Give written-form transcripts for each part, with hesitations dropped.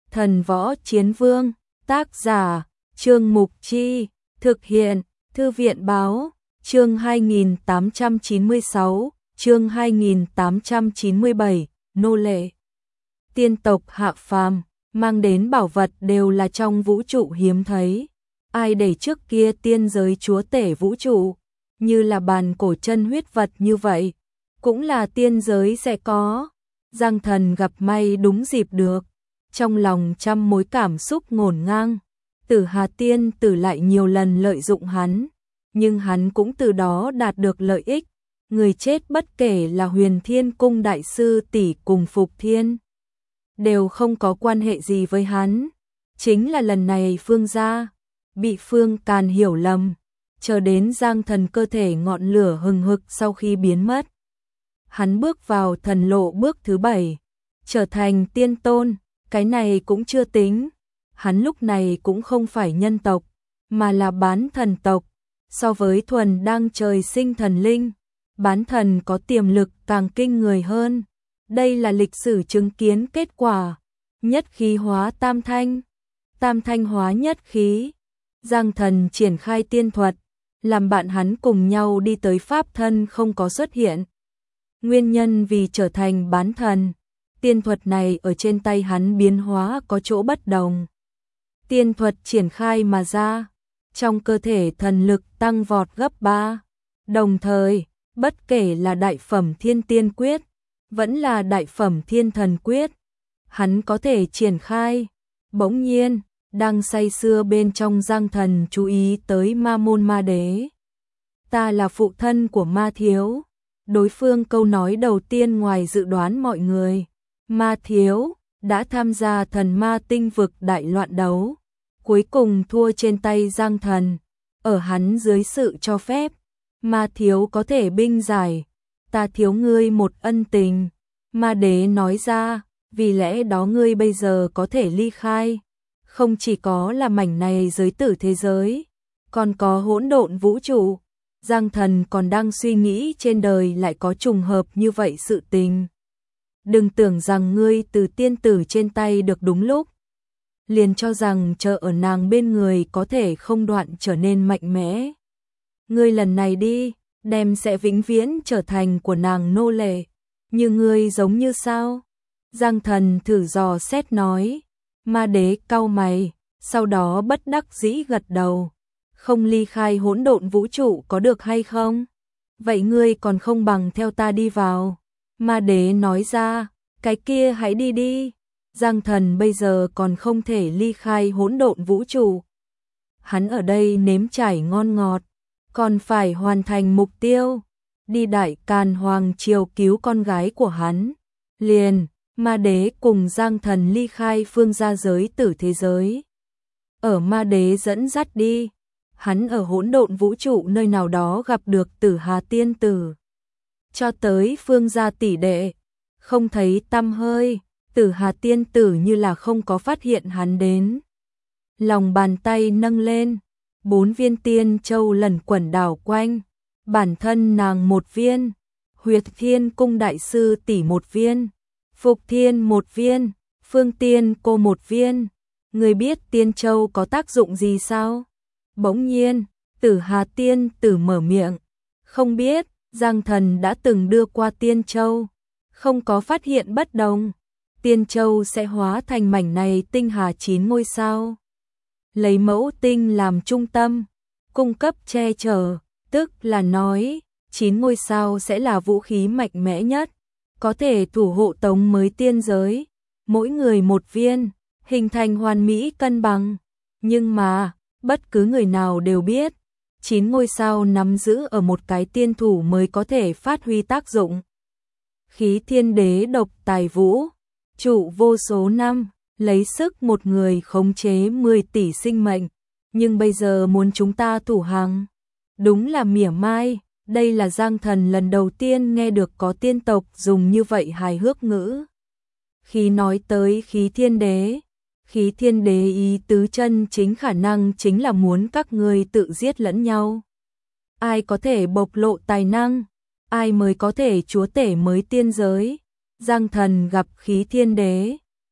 Thần Võ Chiến Vương, tác giả, Trương Mục Chi, thực hiện, Thư viện Báo, chương 2896, chương 2897, nô lệ. Tiên tộc hạ phàm, mang đến bảo vật đều là trong vũ trụ hiếm thấy. Ai để trước kia tiên giới chúa tể vũ trụ, như là bàn cổ chân huyết vật như vậy, cũng là tiên giới sẽ có. Giang Thần gặp may đúng dịp được, trong lòng trăm mối cảm xúc ngổn ngang. Tử Hà Tiên Tử lại nhiều lần lợi dụng hắn, nhưng hắn cũng từ đó đạt được lợi ích. Người chết bất kể là Huyền Thiên Cung đại sư tỷ cùng Phục Thiên, đều không có quan hệ gì với hắn. Chính là lần này Phương gia bị Phương Càn hiểu lầm, chờ đến Giang Thần cơ thể ngọn lửa hừng hực sau khi biến mất. Hắn bước vào thần lộ bước thứ 7, trở thành tiên tôn, cái này cũng chưa tính. Hắn lúc này cũng không phải nhân tộc, mà là bán thần tộc. So với thuần đang trời sinh thần linh, bán thần có tiềm lực càng kinh người hơn. Đây là lịch sử chứng kiến kết quả. Nhất khí hóa tam thanh, tam thanh hóa nhất khí. Giang Thần triển khai tiên thuật, làm bạn hắn cùng nhau đi tới pháp thân không có xuất hiện. Nguyên nhân vì trở thành bán thần, tiên thuật này ở trên tay hắn biến hóa có chỗ bất đồng. Tiên thuật triển khai mà ra, trong cơ thể thần lực tăng vọt gấp 3. Đồng thời, bất kể là đại phẩm thiên tiên quyết, vẫn là đại phẩm thiên thần quyết, hắn có thể triển khai. Bỗng nhiên, đang say sưa bên trong Giang Thần chú ý tới Ma Môn Ma Đế. Ta là phụ thân của Ma Thiếu. Đối phương câu nói đầu tiên ngoài dự đoán mọi người. Ma Thiếu đã tham gia thần ma tinh vực đại loạn đấu, cuối cùng thua trên tay Giang Thần. Ở hắn dưới sự cho phép, Ma Thiếu có thể binh giải. Ta thiếu ngươi một ân tình. Ma Đế nói ra, vì lẽ đó ngươi bây giờ có thể ly khai. Không chỉ có là mảnh này giới tử thế giới, còn có hỗn độn vũ trụ. Giang Thần còn đang suy nghĩ trên đời lại có trùng hợp như vậy sự tình. Đừng tưởng rằng ngươi từ tiên tử trên tay được đúng lúc, liền cho rằng chờ ở nàng bên người có thể không đoạn trở nên mạnh mẽ. Ngươi lần này đi, đem sẽ vĩnh viễn trở thành của nàng nô lệ. Như ngươi giống như sao? Giang Thần thử dò xét nói. Ma Đế cau mày, sau đó bất đắc dĩ gật đầu. Không ly khai hỗn độn vũ trụ có được hay không? Vậy ngươi còn không bằng theo ta đi vào. Ma Đế nói ra, cái kia hãy đi đi. Giang Thần bây giờ còn không thể ly khai hỗn độn vũ trụ. Hắn ở đây nếm trải ngon ngọt, còn phải hoàn thành mục tiêu, đi Đại Càn Hoàng triều cứu con gái của hắn. Liền, Ma Đế cùng Giang Thần ly khai phương gia giới tử thế giới. Ở Ma Đế dẫn dắt đi, hắn ở hỗn độn vũ trụ nơi nào đó gặp được Tử Hà Tiên Tử. Cho tới phương gia tỷ đệ, không thấy tăm hơi, Tử Hà Tiên Tử như là không có phát hiện hắn đến. Lòng bàn tay nâng lên, 4 viên tiên châu lẩn quẩn đảo quanh, bản thân nàng 1 viên, Huyệt Thiên Cung đại sư tỷ 1 viên, Phục Thiên 1 viên, Phương Tiên cô 1 viên. Người biết tiên châu có tác dụng gì sao? Bỗng nhiên, Tử Hà Tiên Tử mở miệng. Không biết, Giang Thần đã từng đưa qua tiên châu, không có phát hiện bất đồng. Tiên châu sẽ hóa thành mảnh này tinh hà 9 ngôi sao. Lấy mẫu tinh làm trung tâm, cung cấp che chở, tức là nói, 9 ngôi sao sẽ là vũ khí mạnh mẽ nhất, có thể thủ hộ tống mới tiên giới, mỗi người 1 viên, hình thành hoàn mỹ cân bằng. Nhưng mà, bất cứ người nào đều biết, 9 ngôi sao nắm giữ ở một cái tiên thủ mới có thể phát huy tác dụng. Khí Thiên Đế độc tài vũ, trụ vô số năm, lấy sức một người khống chế 10 tỷ sinh mệnh, nhưng bây giờ muốn chúng ta thủ hàng, đúng là mỉa mai. Đây là Giang Thần lần đầu tiên nghe được có tiên tộc dùng như vậy hài hước ngữ. Khi nói tới Khí Thiên Đế ý tứ chân chính khả năng chính là muốn các ngươi tự giết lẫn nhau. Ai có thể bộc lộ tài năng, ai mới có thể chúa tể mới tiên giới. Giang Thần gặp Khí Thiên Đế,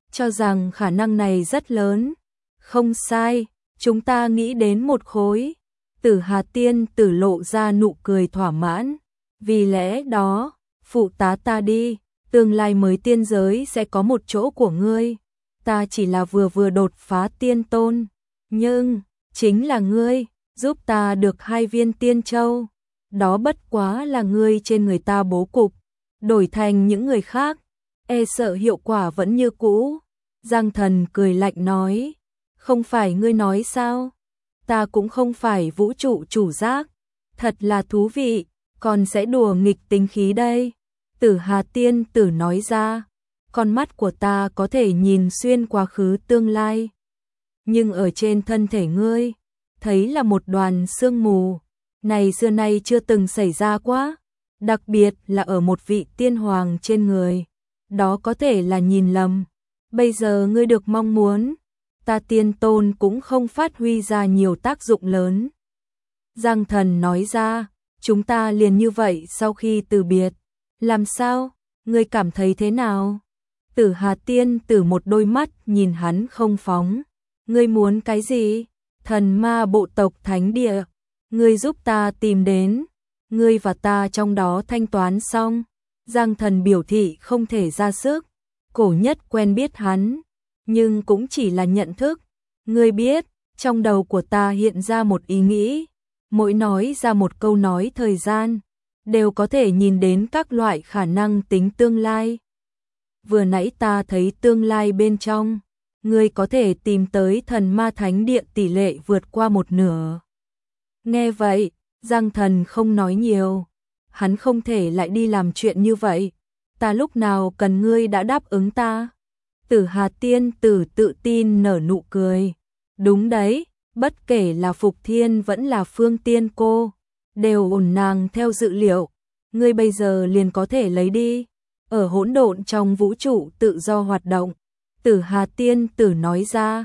cho rằng khả năng này rất lớn. Không sai, chúng ta nghĩ đến một khối. Tử Hà tiên tử lộ ra nụ cười thỏa mãn. Vì lẽ đó, phụ tá ta đi, tương lai mới tiên giới sẽ có một chỗ của ngươi. Ta chỉ là vừa đột phá tiên tôn, nhưng chính là ngươi giúp ta được 2 viên tiên châu. Đó bất quá là ngươi trên người ta bố cục, đổi thành những người khác, e sợ hiệu quả vẫn như cũ. Giang Thần cười lạnh nói, không phải ngươi nói sao? Ta cũng không phải vũ trụ chủ giác. Thật là thú vị, còn sẽ đùa nghịch tính khí đây. Tử Hà tiên tử nói ra, con mắt của ta có thể nhìn xuyên quá khứ tương lai. Nhưng ở trên thân thể ngươi, thấy là một đoàn sương mù. Này xưa nay chưa từng xảy ra quá, đặc biệt là ở một vị tiên hoàng trên người. Đó có thể là nhìn lầm. Bây giờ ngươi được mong muốn, ta tiên tôn cũng không phát huy ra nhiều tác dụng lớn. Giang Thần nói ra, chúng ta liền như vậy sau khi từ biệt. Làm sao? Ngươi cảm thấy thế nào? Tử Hà tiên tử một đôi mắt nhìn hắn không phóng. Ngươi muốn cái gì? Thần ma bộ tộc thánh địa. Ngươi giúp ta tìm đến. Ngươi và ta trong đó thanh toán xong. Giang Thần biểu thị không thể ra sức. Cổ Nhất quen biết hắn, nhưng cũng chỉ là nhận thức. Ngươi biết, trong đầu của ta hiện ra một ý nghĩ. Mỗi nói ra một câu nói thời gian, đều có thể nhìn đến các loại khả năng tính tương lai. Vừa nãy ta thấy tương lai bên trong, ngươi có thể tìm tới thần ma thánh địa tỷ lệ vượt qua 1/2. Nghe vậy, Giang Thần không nói nhiều. Hắn không thể lại đi làm chuyện như vậy. Ta lúc nào cần ngươi đã đáp ứng ta. Tử Hà tiên tử tự tin nở nụ cười. Đúng đấy, bất kể là Phục Thiên vẫn là Phương Tiên cô, đều ổn nàng theo dự liệu. Ngươi bây giờ liền có thể lấy đi. Ở hỗn độn trong vũ trụ tự do hoạt động. Tử Hà tiên tử nói ra.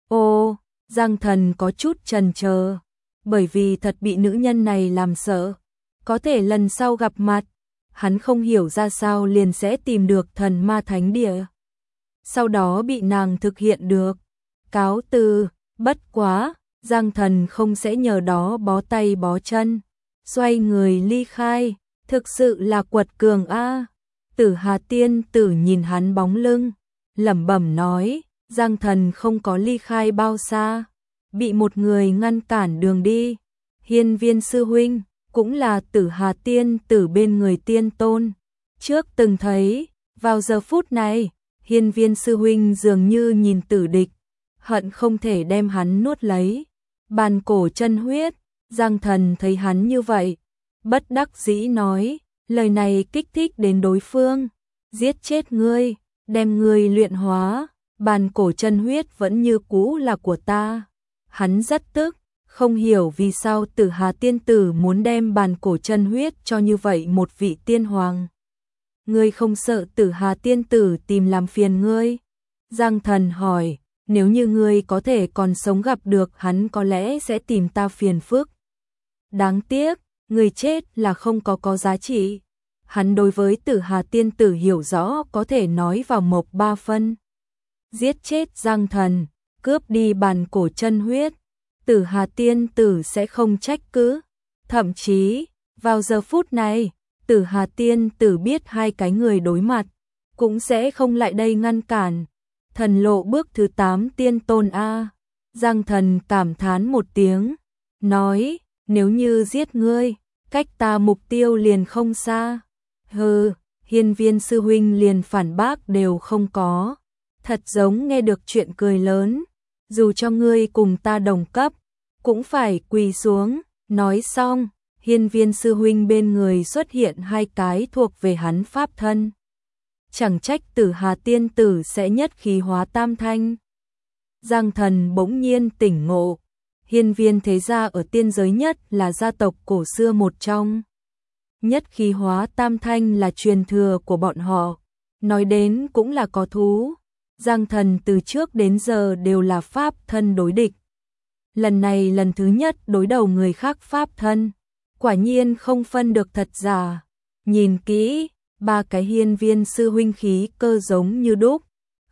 Ô, Giang Thần có chút chần chờ, bởi vì thật bị nữ nhân này làm sợ. Có thể lần sau gặp mặt, hắn không hiểu ra sao liền sẽ tìm được thần ma thánh địa. Sau đó bị nàng thực hiện được. Cáo từ, bất quá, Giang Thần không sẽ nhờ đó bó tay bó chân. Xoay người ly khai, thực sự là quật cường a. Tử Hà tiên tử nhìn hắn bóng lưng, lẩm bẩm nói, Giang Thần không có ly khai bao xa, bị một người ngăn cản đường đi. Hiên Viên sư huynh, cũng là Tử Hà tiên tử bên người tiên tôn. Trước từng thấy, vào giờ phút này, Hiên Viên sư huynh dường như nhìn tử địch, hận không thể đem hắn nuốt lấy. Bàn cổ chân huyết, Giang Thần thấy hắn như vậy, bất đắc dĩ nói, lời này kích thích đến đối phương. Giết chết ngươi, đem ngươi luyện hóa, bàn cổ chân huyết vẫn như cũ là của ta. Hắn rất tức, không hiểu vì sao Tử Hà tiên tử muốn đem bàn cổ chân huyết cho như vậy một vị tiên hoàng. Ngươi không sợ Tử Hà tiên tử tìm làm phiền ngươi? Giang Thần hỏi, nếu như ngươi có thể còn sống gặp được hắn có lẽ sẽ tìm ta phiền phức. Đáng tiếc, người chết là không có giá trị. Hắn đối với Tử Hà tiên tử hiểu rõ có thể nói vào mộc 3 phân. Giết chết Giang Thần, cướp đi bàn cổ chân huyết, Tử Hà tiên tử sẽ không trách cứ. Thậm chí, vào giờ phút này, Tử Hà tiên tử biết hai cái người đối mặt, cũng sẽ không lại đây ngăn cản. Thần lộ bước thứ 8 tiên tôn A. Giang Thần cảm thán một tiếng, nói, nếu như giết ngươi, cách ta mục tiêu liền không xa. Hừ, Hiên Viên sư huynh liền phản bác đều không có. Thật giống nghe được chuyện cười lớn, dù cho ngươi cùng ta đồng cấp, cũng phải quỳ xuống. Nói xong, Hiên Viên sư huynh bên người xuất hiện hai cái thuộc về hắn pháp thân. Chẳng trách Tử Hà tiên tử sẽ nhất khí hóa tam thanh. Giang Thần bỗng nhiên tỉnh ngộ, Hiên Viên thế gia ở tiên giới nhất là gia tộc cổ xưa một trong. Nhất khí hóa tam thanh là truyền thừa của bọn họ, nói đến cũng là có thú. Giang Thần từ trước đến giờ đều là pháp thân đối địch. Lần này lần thứ nhất đối đầu người khác pháp thân, quả nhiên không phân được thật giả. Nhìn kỹ, ba cái Hiên Viên sư huynh khí cơ giống như đúc,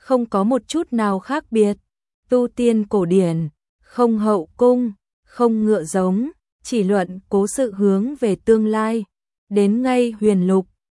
không có một chút nào khác biệt. Tu tiên cổ điển, không hậu cung, không ngựa giống, chỉ luận cố sự hướng về tương lai. Đến ngay huyền lục,